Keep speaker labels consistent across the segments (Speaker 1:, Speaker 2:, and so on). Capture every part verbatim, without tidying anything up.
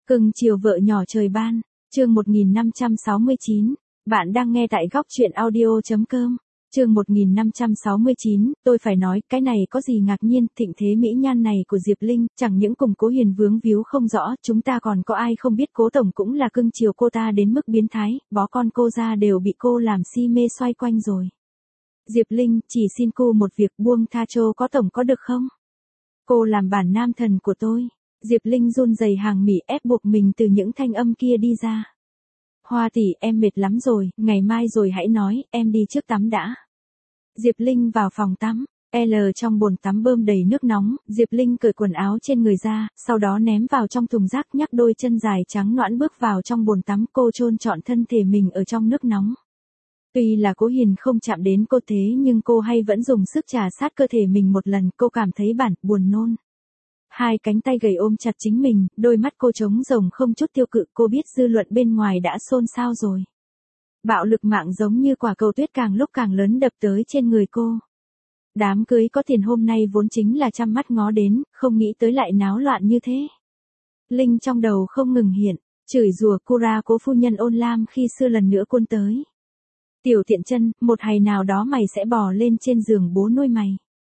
Speaker 1: Cưng chiều vợ nhỏ trời ban, chương một nghìn năm trăm sáu mươi chín, bạn đang nghe tại góc truyện audio.com, chương một nghìn năm trăm sáu mươi chín, tôi phải nói, cái này có gì ngạc nhiên, thịnh thế mỹ nhan này của Diệp Linh, chẳng những cùng Cố Hiền vướng víu không rõ, chúng ta còn có ai không biết Cố Tổng cũng là cưng chiều cô ta đến mức biến thái, bó con cô ra đều bị cô làm si mê xoay quanh rồi. Diệp Linh, chỉ xin cô một việc, buông tha cho có Tổng có được không? Cô làm bản nam thần của tôi. Diệp Linh run rẩy hàng mỉ ép buộc mình từ những thanh âm kia đi ra. Hoa tỷ, em mệt lắm rồi, ngày mai rồi hãy nói, em đi trước tắm đã. Diệp Linh vào phòng tắm, L trong bồn tắm bơm đầy nước nóng, Diệp Linh cởi quần áo trên người ra, sau đó ném vào trong thùng rác, nhắc đôi chân dài trắng nõn bước vào trong bồn tắm, cô chôn trọn thân thể mình ở trong nước nóng. Tuy là Cố Hiền không chạm đến cô thế nhưng cô hay vẫn dùng sức trà sát cơ thể mình một lần, cô cảm thấy bản buồn nôn. Hai cánh tay gầy ôm chặt chính mình, đôi mắt cô trống rỗng không chút tiêu cự, cô biết dư luận bên ngoài đã xôn xao rồi. Bạo lực mạng giống như quả cầu tuyết càng lúc càng lớn đập tới trên người cô. Đám cưới có tiền hôm nay vốn chính là trăm mắt ngó đến, không nghĩ tới lại náo loạn như thế. Linh trong đầu không ngừng hiện, chửi rủa cô ra Cố phu nhân ôn lam khi xưa lần nữa cuốn tới. Tiểu tiện chân, một ngày nào đó mày sẽ bò lên trên giường bố nuôi mày.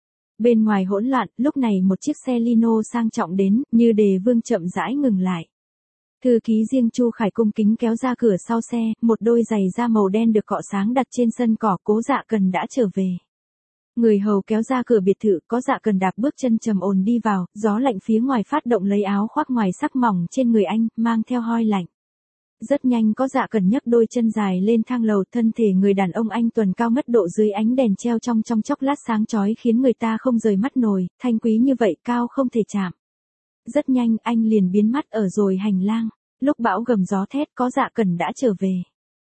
Speaker 1: Bên ngoài hỗn loạn, lúc này một chiếc xe Lino sang trọng đến, Như Đề Vương chậm rãi ngừng lại. Thư ký riêng Chu Khải cung kính kéo ra cửa sau xe, một đôi giày da màu đen được cọ sáng đặt trên sân cỏ, Cố Dạ Cần đã trở về. Người hầu kéo ra cửa biệt thự, có Dạ Cần đạp bước chân trầm ổn đi vào, gió lạnh phía ngoài phát động lấy áo khoác ngoài sắc mỏng trên người anh, mang theo hoi lạnh. Rất nhanh có Dạ Cần nhấc đôi chân dài lên thang lầu, thân thể người đàn ông anh tuần cao mất độ dưới ánh đèn treo trong trong chốc lát sáng chói khiến người ta không rời mắt nổi, thanh quý như vậy cao không thể chạm. Rất nhanh anh liền biến mất ở rồi hành lang, lúc bão gầm gió thét có Dạ Cần đã trở về.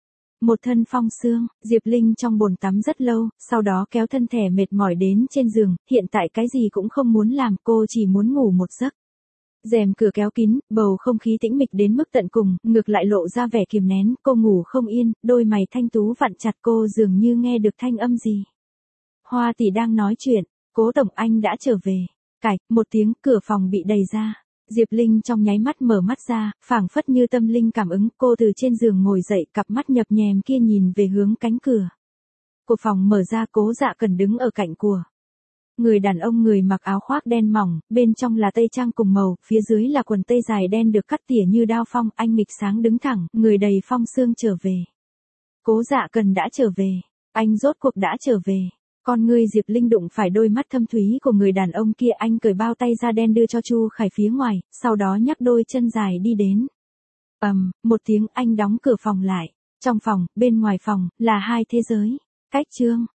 Speaker 1: Một thân phong sương, Diệp Linh trong bồn tắm rất lâu, sau đó kéo thân thể mệt mỏi đến trên giường, hiện tại cái gì cũng không muốn làm, cô chỉ muốn ngủ một giấc. Rèm cửa kéo kín, bầu không khí tĩnh mịch đến mức tận cùng, ngược lại lộ ra vẻ kiềm nén, cô ngủ không yên, đôi mày thanh tú vặn chặt, cô dường như nghe được thanh âm gì. Hoa tỷ đang nói chuyện, Cố Tổng anh đã trở về. Cạch, một tiếng, cửa phòng bị đẩy ra. Diệp Linh trong nháy mắt mở mắt ra, phảng phất như tâm linh cảm ứng, cô từ trên giường ngồi dậy, cặp mắt nhập nhèm kia nhìn về hướng cánh cửa. Của phòng mở ra, Cố Dạ Cần đứng ở cạnh của. Người đàn ông người mặc áo khoác đen mỏng, bên trong là tây trang cùng màu, phía dưới là quần tây dài đen được cắt tỉa như đao phong, anh nghịch sáng đứng thẳng, người đầy phong sương trở về. Cố Dạ Cần đã trở về, anh rốt cuộc đã trở về. Con ngươi Diệp Linh đụng phải đôi mắt thâm thúy của người đàn ông kia, anh cởi bao tay da đen đưa cho Chu Khải phía ngoài, sau đó nhấc đôi chân dài đi đến. Ầm, um, một tiếng anh đóng cửa phòng lại. Trong phòng, bên ngoài phòng, là hai thế giới. Cách chương.